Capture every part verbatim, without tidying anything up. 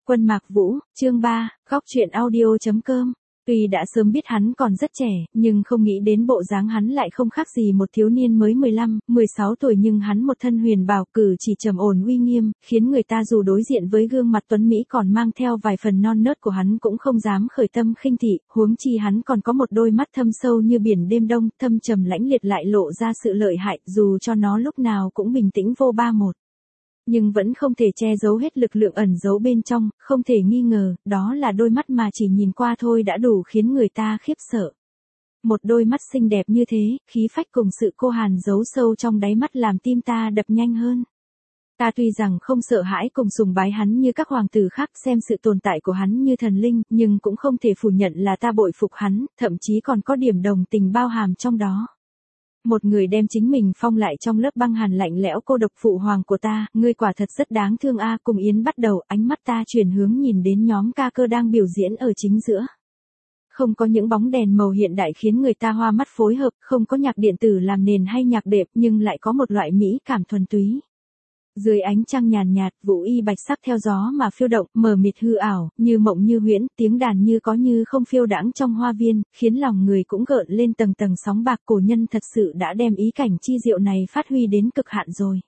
Quân Mạc Vũ, chương ba, góc truyện audio.com. Tuy đã sớm biết hắn còn rất trẻ, nhưng không nghĩ đến bộ dáng hắn lại không khác gì một thiếu niên mới mười lăm, mười sáu tuổi, nhưng hắn một thân huyền bào, cử chỉ trầm ổn uy nghiêm, khiến người ta dù đối diện với gương mặt tuấn mỹ còn mang theo vài phần non nớt của hắn cũng không dám khởi tâm khinh thị, huống chi hắn còn có một đôi mắt thâm sâu như biển đêm đông, thâm trầm lãnh liệt lại lộ ra sự lợi hại, dù cho nó lúc nào cũng bình tĩnh vô ba một. Nhưng vẫn không thể che giấu hết lực lượng ẩn giấu bên trong, không thể nghi ngờ, đó là đôi mắt mà chỉ nhìn qua thôi đã đủ khiến người ta khiếp sợ. Một đôi mắt xinh đẹp như thế, khí phách cùng sự cô hàn giấu sâu trong đáy mắt làm tim ta đập nhanh hơn. Ta tuy rằng không sợ hãi cùng sùng bái hắn như các hoàng tử khác, xem sự tồn tại của hắn như thần linh, nhưng cũng không thể phủ nhận là ta bội phục hắn, thậm chí còn có điểm đồng tình bao hàm trong đó. Một người đem chính mình phong lại trong lớp băng hàn lạnh lẽo cô độc, phụ hoàng của ta, ngươi quả thật rất đáng thương a. Cùng Yến bắt đầu, ánh mắt ta chuyển hướng nhìn đến nhóm ca cơ đang biểu diễn ở chính giữa. Không có những bóng đèn màu hiện đại khiến người ta hoa mắt phối hợp, không có nhạc điện tử làm nền hay nhạc đệm, nhưng lại có một loại mỹ cảm thuần túy. Dưới ánh trăng nhàn nhạt, vũ y bạch sắc theo gió mà phiêu động, mờ mịt hư ảo, như mộng như huyễn, tiếng đàn như có như không phiêu đãng trong hoa viên, khiến lòng người cũng gợn lên tầng tầng sóng bạc. Cổ nhân thật sự đã đem ý cảnh chi diệu này phát huy đến cực hạn rồi.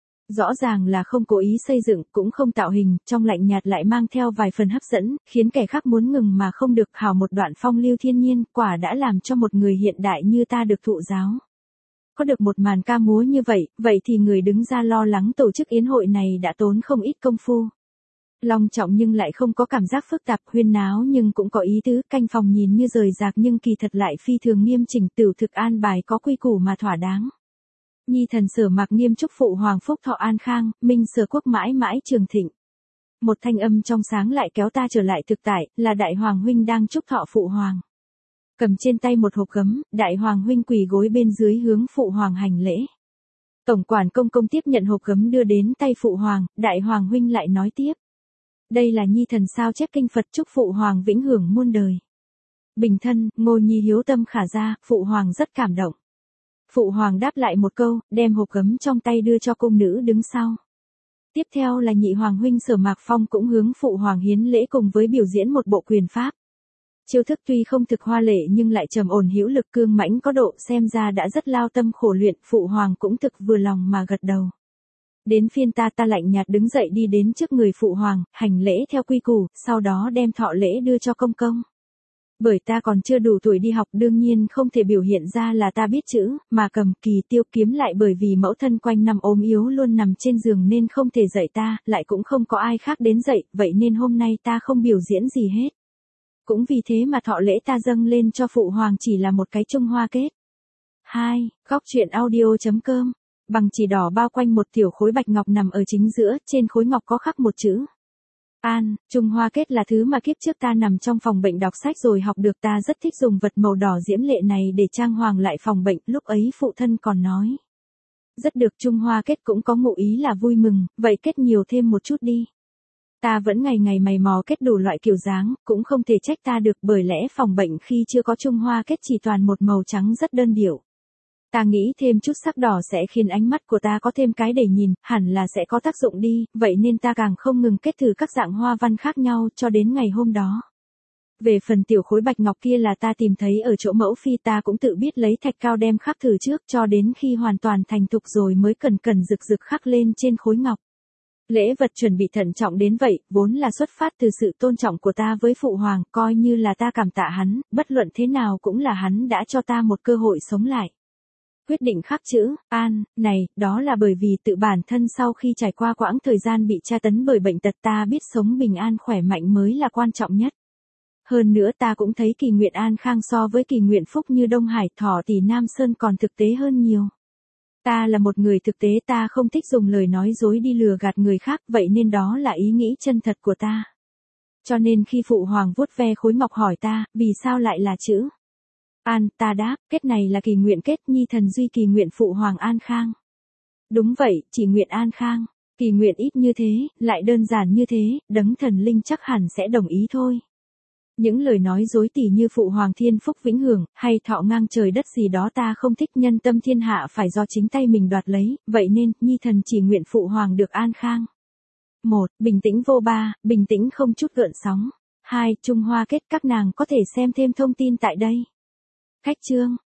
Rõ ràng là không cố ý xây dựng, cũng không tạo hình, trong lạnh nhạt lại mang theo vài phần hấp dẫn, khiến kẻ khác muốn ngừng mà không được. Hào một đoạn phong lưu thiên nhiên, quả đã làm cho một người hiện đại như ta được thụ giáo. Có được một màn ca múa như vậy, vậy thì người đứng ra lo lắng tổ chức yến hội này đã tốn không ít công phu. Long trọng nhưng lại không có cảm giác phức tạp, huyên náo nhưng cũng có ý tứ, canh phòng nhìn như rời rạc nhưng kỳ thật lại phi thường nghiêm chỉnh, tửu thực an bài có quy củ mà thỏa đáng. Nhi thần Sở Mạc Nghiêm chúc phụ hoàng phúc thọ an khang, minh Sở quốc mãi mãi trường thịnh. Một thanh âm trong sáng lại kéo ta trở lại thực tại, là đại hoàng huynh đang chúc thọ phụ hoàng. Cầm trên tay một hộp gấm, đại hoàng huynh quỳ gối bên dưới hướng phụ hoàng hành lễ. Tổng quản công công tiếp nhận hộp gấm đưa đến tay phụ hoàng, đại hoàng huynh lại nói tiếp. Đây là nhi thần sao chép kinh Phật chúc phụ hoàng vĩnh hưởng muôn đời. Bình thân, Ngô Nhi hiếu tâm khả ra, phụ hoàng rất cảm động. Phụ hoàng đáp lại một câu, đem hộp gấm trong tay đưa cho cung nữ đứng sau. Tiếp theo là nhị hoàng huynh Sở Mạc Phong cũng hướng phụ hoàng hiến lễ cùng với biểu diễn một bộ quyền pháp. Chiêu thức tuy không thực hoa lệ nhưng lại trầm ổn hữu lực, cương mãnh có độ, xem ra đã rất lao tâm khổ luyện, phụ hoàng cũng thực vừa lòng mà gật đầu. Đến phiên ta ta lạnh nhạt đứng dậy đi đến trước người phụ hoàng, hành lễ theo quy củ, sau đó đem thọ lễ đưa cho công công. Bởi ta còn chưa đủ tuổi đi học, đương nhiên không thể biểu hiện ra là ta biết chữ, mà cầm kỳ tiêu kiếm lại bởi vì mẫu thân quanh năm ốm yếu luôn nằm trên giường nên không thể dạy ta, lại cũng không có ai khác đến dạy, vậy nên hôm nay ta không biểu diễn gì hết. Cũng vì thế mà thọ lễ ta dâng lên cho phụ hoàng chỉ là một cái Trung Hoa kết. hai. Góc truyện audio.com. Bằng chỉ đỏ bao quanh một tiểu khối bạch ngọc nằm ở chính giữa, trên khối ngọc có khắc một chữ. An. Trung Hoa kết là thứ mà kiếp trước ta nằm trong phòng bệnh đọc sách rồi học được, ta rất thích dùng vật màu đỏ diễm lệ này để trang hoàng lại phòng bệnh, lúc ấy phụ thân còn nói. Rất được, Trung Hoa kết cũng có ngụ ý là vui mừng, vậy kết nhiều thêm một chút đi. Ta vẫn ngày ngày mày mò kết đủ loại kiểu dáng, cũng không thể trách ta được, bởi lẽ phòng bệnh khi chưa có Trung Hoa kết chỉ toàn một màu trắng rất đơn điệu. Ta nghĩ thêm chút sắc đỏ sẽ khiến ánh mắt của ta có thêm cái để nhìn, hẳn là sẽ có tác dụng đi, vậy nên ta càng không ngừng kết thử các dạng hoa văn khác nhau cho đến ngày hôm đó. Về phần tiểu khối bạch ngọc kia là ta tìm thấy ở chỗ mẫu phi, ta cũng tự biết lấy thạch cao đem khắc thử trước, cho đến khi hoàn toàn thành thục rồi mới cẩn cẩn rực rực khắc lên trên khối ngọc. Lễ vật chuẩn bị thận trọng đến vậy, vốn là xuất phát từ sự tôn trọng của ta với phụ hoàng, coi như là ta cảm tạ hắn, bất luận thế nào cũng là hắn đã cho ta một cơ hội sống lại. Quyết định khắc chữ An này, đó là bởi vì tự bản thân sau khi trải qua quãng thời gian bị tra tấn bởi bệnh tật, ta biết sống bình an khỏe mạnh mới là quan trọng nhất. Hơn nữa ta cũng thấy kỳ nguyện an khang so với kỳ nguyện phúc như Đông Hải, Thỏ Tỷ Nam Sơn còn thực tế hơn nhiều. Ta là một người thực tế, ta không thích dùng lời nói dối đi lừa gạt người khác, vậy nên đó là ý nghĩ chân thật của ta. Cho nên khi phụ hoàng vuốt ve khối ngọc hỏi ta, vì sao lại là chữ An, ta đáp, kết này là kỳ nguyện kết, nhi thần duy kỳ nguyện phụ hoàng an khang. Đúng vậy, chỉ nguyện an khang, kỳ nguyện ít như thế, lại đơn giản như thế, đấng thần linh chắc hẳn sẽ đồng ý thôi. Những lời nói dối tỉ như phụ hoàng thiên phúc vĩnh hưởng, hay thọ ngang trời đất gì đó ta không thích, nhân tâm thiên hạ phải do chính tay mình đoạt lấy, vậy nên, nhi thần chỉ nguyện phụ hoàng được an khang. một. Bình tĩnh vô ba, bình tĩnh không chút gợn sóng. hai. Trung Hoa kết, các nàng có thể xem thêm thông tin tại đây. Khách chương.